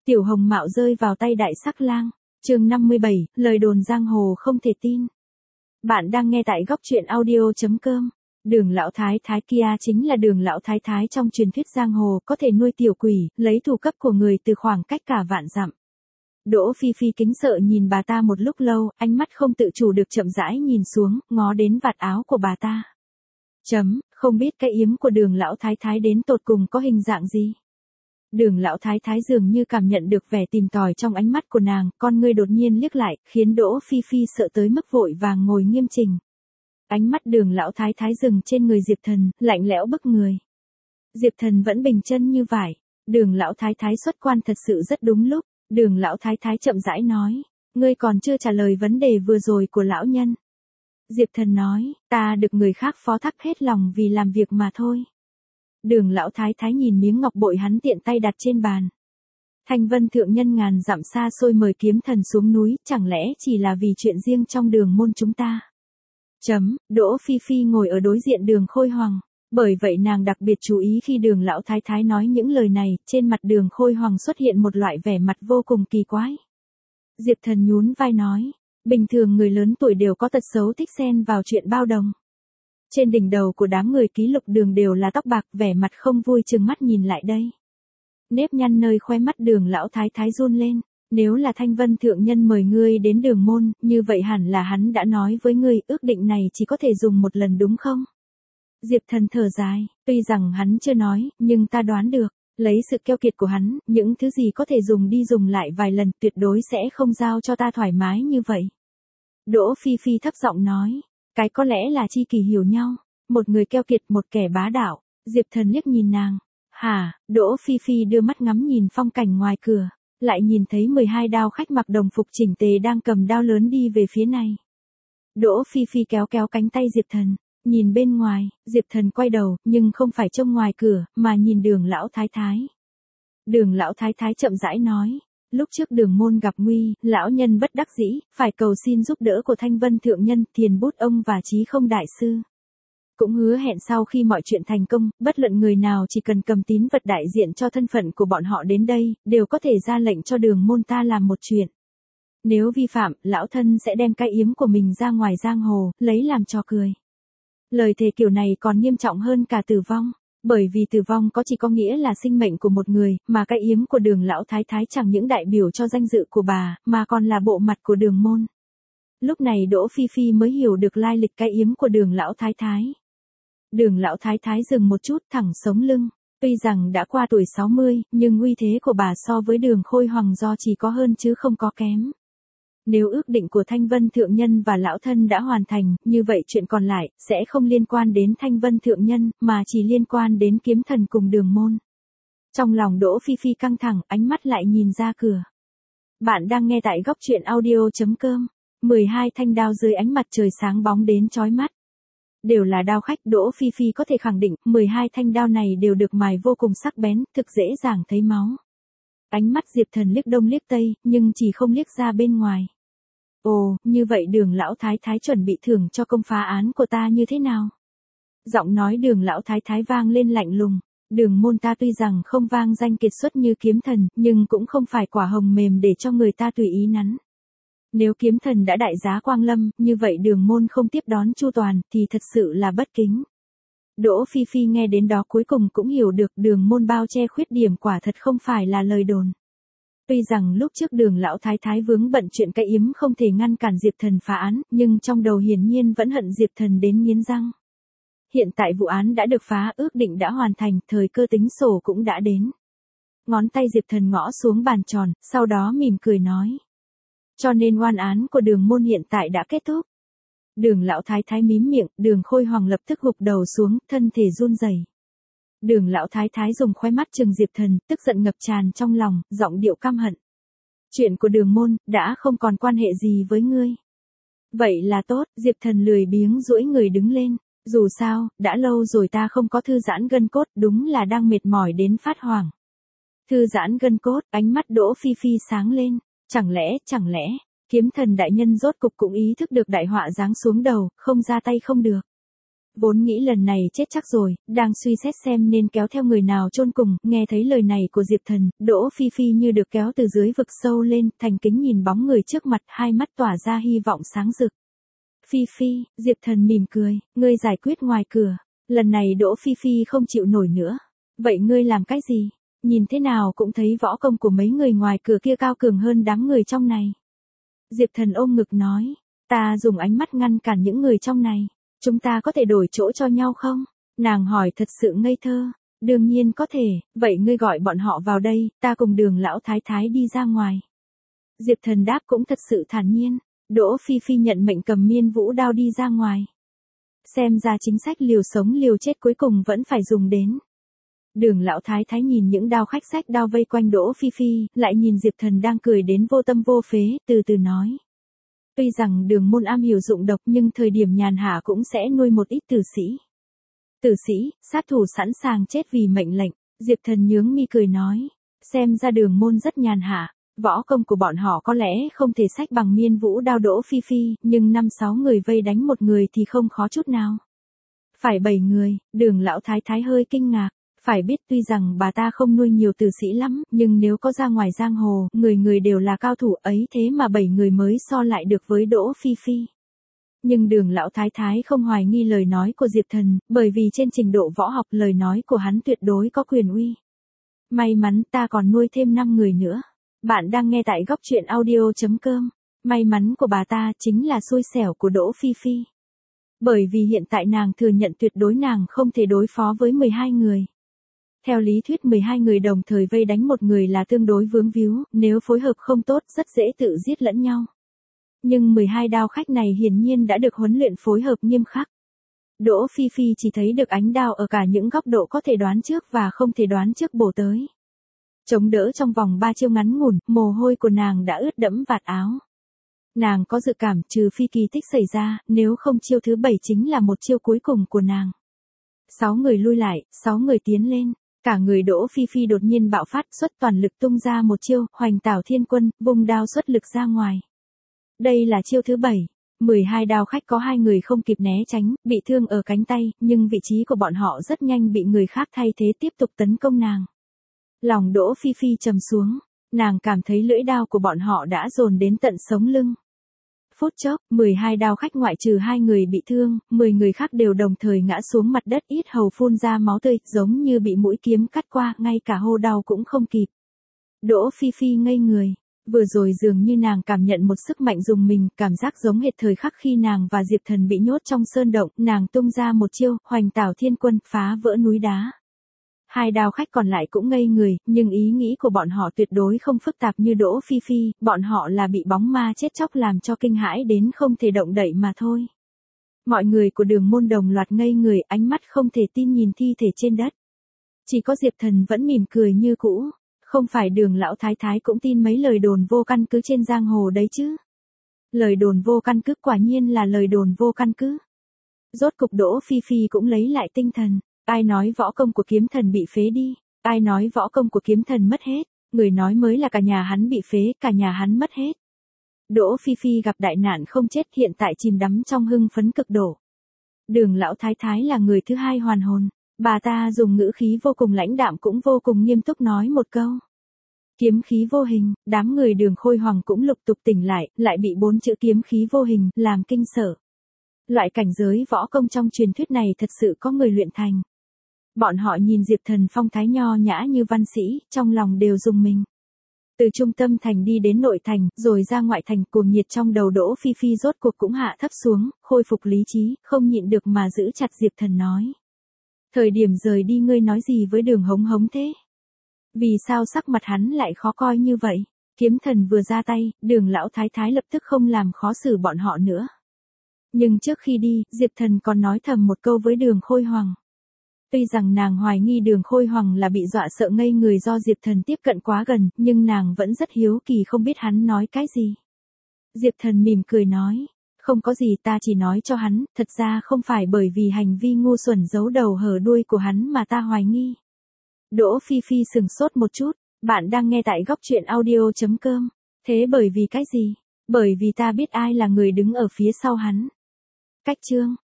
Tiểu Hồng Mạo rơi vào tay Đại Sắc Lang. Chương 57, lời đồn giang hồ không thể tin. Bạn đang nghe tại góc truyện audio.com. Đường lão thái thái kia chính là Đường lão thái thái trong truyền thuyết giang hồ, có thể nuôi tiểu quỷ, lấy thủ cấp của người từ khoảng cách cả vạn dặm. Đỗ Phi Phi kính sợ nhìn bà ta một lúc lâu, ánh mắt không tự chủ được chậm rãi nhìn xuống, ngó đến vạt áo của bà ta. Không biết cái yếm của Đường lão thái thái đến tột cùng có hình dạng gì. Đường lão thái thái dường như cảm nhận được vẻ tìm tòi trong ánh mắt của nàng, con ngươi đột nhiên liếc lại, khiến Đỗ Phi Phi sợ tới mức vội vàng ngồi nghiêm chỉnh. Ánh mắt Đường lão thái thái dừng trên người Diệp Thần, lạnh lẽo bức người. Diệp Thần vẫn bình chân như vải. Đường lão thái thái xuất quan thật sự rất đúng lúc. Đường lão thái thái chậm rãi nói, ngươi còn chưa trả lời vấn đề vừa rồi của lão nhân. Diệp Thần nói, ta được người khác phó thác hết lòng vì làm việc mà thôi. Đường lão thái thái nhìn miếng ngọc bội hắn tiện tay đặt trên bàn. Thanh Vân thượng nhân ngàn dặm xa xôi mời kiếm thần xuống núi, chẳng lẽ chỉ là vì chuyện riêng trong đường môn chúng ta. Đỗ Phi Phi ngồi ở đối diện Đường Khôi Hoàng. Bởi vậy nàng đặc biệt chú ý khi Đường lão thái thái nói những lời này, trên mặt Đường Khôi Hoàng xuất hiện một loại vẻ mặt vô cùng kỳ quái. Diệp Thần nhún vai nói, bình thường người lớn tuổi đều có tật xấu thích xen vào chuyện bao đồng. Trên đỉnh đầu của đám người Ký Lục Đường đều là tóc bạc, vẻ mặt không vui trừng mắt nhìn lại đây. Nếp nhăn nơi khóe mắt Đường lão thái thái run lên, nếu là Thanh Vân thượng nhân mời ngươi đến đường môn, như vậy hẳn là hắn đã nói với ngươi, ước định này chỉ có thể dùng một lần đúng không? Diệp Thần thở dài, tuy rằng hắn chưa nói, nhưng ta đoán được, lấy sự keo kiệt của hắn, những thứ gì có thể dùng đi dùng lại vài lần tuyệt đối sẽ không giao cho ta thoải mái như vậy. Đỗ Phi Phi thấp giọng nói, cái có lẽ là chi kỷ hiểu nhau, một người keo kiệt một kẻ bá đạo. Diệp Thần liếc nhìn nàng, hả? Đỗ Phi Phi đưa mắt ngắm nhìn phong cảnh ngoài cửa, lại nhìn thấy 12 đao khách mặc đồng phục chỉnh tề đang cầm đao lớn đi về phía này. Đỗ Phi Phi kéo cánh tay Diệp Thần, nhìn bên ngoài. Diệp Thần quay đầu, nhưng không phải trông ngoài cửa, mà nhìn Đường lão thái thái. Đường lão thái thái chậm rãi nói, lúc trước đường môn gặp nguy, lão nhân bất đắc dĩ, phải cầu xin giúp đỡ của Thanh Vân thượng nhân, Thiền Bút ông và Chí Không đại sư. Cũng hứa hẹn sau khi mọi chuyện thành công, bất luận người nào chỉ cần cầm tín vật đại diện cho thân phận của bọn họ đến đây, đều có thể ra lệnh cho đường môn ta làm một chuyện. Nếu vi phạm, lão thân sẽ đem cái yếm của mình ra ngoài giang hồ, lấy làm trò cười. Lời thề kiểu này còn nghiêm trọng hơn cả tử vong, bởi vì tử vong chỉ có nghĩa là sinh mệnh của một người, mà cái yếm của Đường lão thái thái chẳng những đại biểu cho danh dự của bà, mà còn là bộ mặt của đường môn. Lúc này Đỗ Phi Phi mới hiểu được lai lịch cái yếm của Đường lão thái thái. Đường lão thái thái dừng một chút, thẳng sống lưng. Tuy rằng đã qua tuổi 60, nhưng uy thế của bà so với Đường Khôi Hoàng do chỉ có hơn chứ không có kém. Nếu ước định của Thanh Vân thượng nhân và lão thân đã hoàn thành, như vậy chuyện còn lại sẽ không liên quan đến Thanh Vân thượng nhân, mà chỉ liên quan đến kiếm thần cùng đường môn. Trong lòng Đỗ Phi Phi căng thẳng, ánh mắt lại nhìn ra cửa. Bạn đang nghe tại góc truyện audio.com. 12 thanh đao dưới ánh mặt trời sáng bóng đến chói mắt. Đều là đao khách. Đỗ Phi Phi có thể khẳng định, 12 thanh đao này đều được mài vô cùng sắc bén, thực dễ dàng thấy máu. Ánh mắt Diệp Thần liếc đông liếc tây, nhưng chỉ không liếc ra bên ngoài. Ồ, như vậy Đường lão thái thái chuẩn bị thưởng cho công phá án của ta như thế nào? Giọng nói Đường lão thái thái vang lên lạnh lùng. Đường môn ta tuy rằng không vang danh kiệt xuất như kiếm thần, nhưng cũng không phải quả hồng mềm để cho người ta tùy ý nắn. Nếu kiếm thần đã đại giá quang lâm, như vậy đường môn không tiếp đón chu toàn, thì thật sự là bất kính. Đỗ Phi Phi nghe đến đó cuối cùng cũng hiểu được đường môn bao che khuyết điểm quả thật không phải là lời đồn. Tuy rằng lúc trước Đường lão thái thái vướng bận chuyện cái yếm không thể ngăn cản Diệp Thần phá án, nhưng trong đầu hiển nhiên vẫn hận Diệp Thần đến nghiến răng. Hiện tại vụ án đã được phá, ước định đã hoàn thành, thời cơ tính sổ cũng đã đến. Ngón tay Diệp Thần gõ xuống bàn tròn, sau đó mỉm cười nói. Cho nên oan án của đường môn hiện tại đã kết thúc. Đường lão thái thái mím miệng, Đường Khôi Hoàng lập tức gục đầu xuống, thân thể run rẩy. Đường lão thái thái dùng khóe mắt trừng Diệp Thần, tức giận ngập tràn trong lòng, giọng điệu căm hận. Chuyện của đường môn, đã không còn quan hệ gì với ngươi. Vậy là tốt. Diệp Thần lười biếng duỗi người đứng lên. Dù sao, đã lâu rồi ta không có thư giãn gân cốt, đúng là đang mệt mỏi đến phát hoảng. Thư giãn gân cốt, ánh mắt Đỗ Phi Phi sáng lên. Chẳng lẽ, kiếm thần đại nhân rốt cục cũng ý thức được đại họa giáng xuống đầu, không ra tay không được. Vốn nghĩ lần này chết chắc rồi, đang suy xét xem nên kéo theo người nào chôn cùng, nghe thấy lời này của Diệp Thần, Đỗ Phi Phi như được kéo từ dưới vực sâu lên, thành kính nhìn bóng người trước mặt, hai mắt tỏa ra hy vọng sáng rực. Phi Phi, Diệp Thần mỉm cười, ngươi giải quyết ngoài cửa. Lần này Đỗ Phi Phi không chịu nổi nữa. Vậy ngươi làm cái gì? Nhìn thế nào cũng thấy võ công của mấy người ngoài cửa kia cao cường hơn đám người trong này. Diệp Thần ôm ngực nói, ta dùng ánh mắt ngăn cản những người trong này. Chúng ta có thể đổi chỗ cho nhau không? Nàng hỏi thật sự ngây thơ. Đương nhiên có thể, vậy ngươi gọi bọn họ vào đây, ta cùng Đường lão thái thái đi ra ngoài. Diệp Thần đáp cũng thật sự thản nhiên. Đỗ Phi Phi nhận mệnh cầm miên vũ đao đi ra ngoài. Xem ra chính sách liều sống liều chết cuối cùng vẫn phải dùng đến. Đường lão thái thái nhìn những đao khách xách đao vây quanh Đỗ Phi Phi, lại nhìn Diệp Thần đang cười đến vô tâm vô phế, từ từ nói. Tuy rằng Đường môn am hiểu dụng độc nhưng thời điểm nhàn hạ cũng sẽ nuôi một ít tử sĩ. Tử sĩ, sát thủ sẵn sàng chết vì mệnh lệnh, Diệp Thần nhướng mi cười nói. Xem ra Đường môn rất nhàn hạ. Võ công của bọn họ có lẽ không thể xách bằng miên vũ đao Đỗ Phi Phi, nhưng 5-6 người vây đánh một người thì không khó chút nào. Phải 7 người, Đường lão thái thái hơi kinh ngạc. Phải biết tuy rằng bà ta không nuôi nhiều tử sĩ lắm, nhưng nếu có ra ngoài giang hồ, người người đều là cao thủ ấy thế mà 7 người mới so lại được với Đỗ Phi Phi. Nhưng Đường lão thái thái không hoài nghi lời nói của Diệp Thần, bởi vì trên trình độ võ học lời nói của hắn tuyệt đối có quyền uy. May mắn ta còn nuôi thêm 5 người nữa. Bạn đang nghe tại góc truyện audio.com. May mắn của bà ta chính là xui xẻo của Đỗ Phi Phi. Bởi vì hiện tại nàng thừa nhận tuyệt đối nàng không thể đối phó với 12 người. Theo lý thuyết 12 người đồng thời vây đánh một người là tương đối vướng víu, nếu phối hợp không tốt rất dễ tự giết lẫn nhau. Nhưng 12 đao khách này hiển nhiên đã được huấn luyện phối hợp nghiêm khắc. Đỗ Phi Phi chỉ thấy được ánh đao ở cả những góc độ có thể đoán trước và không thể đoán trước bổ tới. Chống đỡ trong vòng 3 chiêu ngắn ngủn, mồ hôi của nàng đã ướt đẫm vạt áo. Nàng có dự cảm trừ phi kỳ tích xảy ra, nếu không chiêu thứ 7 chính là một chiêu cuối cùng của nàng. 6 người lui lại, 6 người tiến lên. Cả người Đỗ Phi Phi đột nhiên bạo phát xuất toàn lực tung ra một chiêu, Hoành Tảo Thiên Quân, vung đao xuất lực ra ngoài. Đây là chiêu thứ 7. 12 đao khách có 2 người không kịp né tránh, bị thương ở cánh tay, nhưng vị trí của bọn họ rất nhanh bị người khác thay thế tiếp tục tấn công nàng. Lòng Đỗ Phi Phi trầm xuống, nàng cảm thấy lưỡi đao của bọn họ đã dồn đến tận sống lưng. Phút chốc, 12 đao khách ngoại trừ 2 người bị thương, 10 người khác đều đồng thời ngã xuống mặt đất yết hầu phun ra máu tươi, giống như bị mũi kiếm cắt qua, ngay cả hô đau cũng không kịp. Đỗ Phi Phi ngây người, vừa rồi dường như nàng cảm nhận một sức mạnh dùng mình, cảm giác giống hệt thời khắc khi nàng và Diệp Thần bị nhốt trong sơn động, nàng tung ra một chiêu, Hoành Tảo Thiên Quân, phá vỡ núi đá. 2 đao khách còn lại cũng ngây người, nhưng ý nghĩ của bọn họ tuyệt đối không phức tạp như Đỗ Phi Phi, bọn họ là bị bóng ma chết chóc làm cho kinh hãi đến không thể động đậy mà thôi. Mọi người của Đường môn đồng loạt ngây người, ánh mắt không thể tin nhìn thi thể trên đất. Chỉ có Diệp Thần vẫn mỉm cười như cũ, không phải Đường lão thái thái cũng tin mấy lời đồn vô căn cứ trên giang hồ đấy chứ. Lời đồn vô căn cứ quả nhiên là lời đồn vô căn cứ. Rốt cục Đỗ Phi Phi cũng lấy lại tinh thần. Ai nói võ công của kiếm thần bị phế đi, ai nói võ công của kiếm thần mất hết, người nói mới là cả nhà hắn bị phế, cả nhà hắn mất hết. Đỗ Phi Phi gặp đại nạn không chết, hiện tại chìm đắm trong hưng phấn cực độ. Đường lão thái thái là người thứ hai hoàn hồn, bà ta dùng ngữ khí vô cùng lãnh đạm cũng vô cùng nghiêm túc nói một câu. Kiếm khí vô hình, đám người Đường Khôi Hoàng cũng lục tục tỉnh lại bị 4 chữ kiếm khí vô hình làm kinh sợ. Loại cảnh giới võ công trong truyền thuyết này thật sự có người luyện thành. Bọn họ nhìn Diệp Thần phong thái nho nhã như văn sĩ, trong lòng đều rùng mình. Từ trung tâm thành đi đến nội thành, rồi ra ngoại thành, cuồng nhiệt trong đầu Đỗ Phi Phi rốt cuộc cũng hạ thấp xuống, khôi phục lý trí, không nhịn được mà giữ chặt Diệp Thần nói. Thời điểm rời đi ngươi nói gì với Đường Hống Hống thế? Vì sao sắc mặt hắn lại khó coi như vậy? Kiếm thần vừa ra tay, Đường lão thái thái lập tức không làm khó xử bọn họ nữa. Nhưng trước khi đi, Diệp Thần còn nói thầm một câu với Đường Khôi Hoàng. Tuy rằng nàng hoài nghi Đường Khôi Hoàng là bị dọa sợ ngây người do Diệp Thần tiếp cận quá gần, nhưng nàng vẫn rất hiếu kỳ không biết hắn nói cái gì. Diệp Thần mỉm cười nói, không có gì, ta chỉ nói cho hắn, thật ra không phải bởi vì hành vi ngu xuẩn giấu đầu hở đuôi của hắn mà ta hoài nghi. Đỗ Phi Phi sừng sốt một chút, bạn đang nghe tại góc truyện audio.com. Thế bởi vì cái gì? Bởi vì ta biết ai là người đứng ở phía sau hắn. Cách chương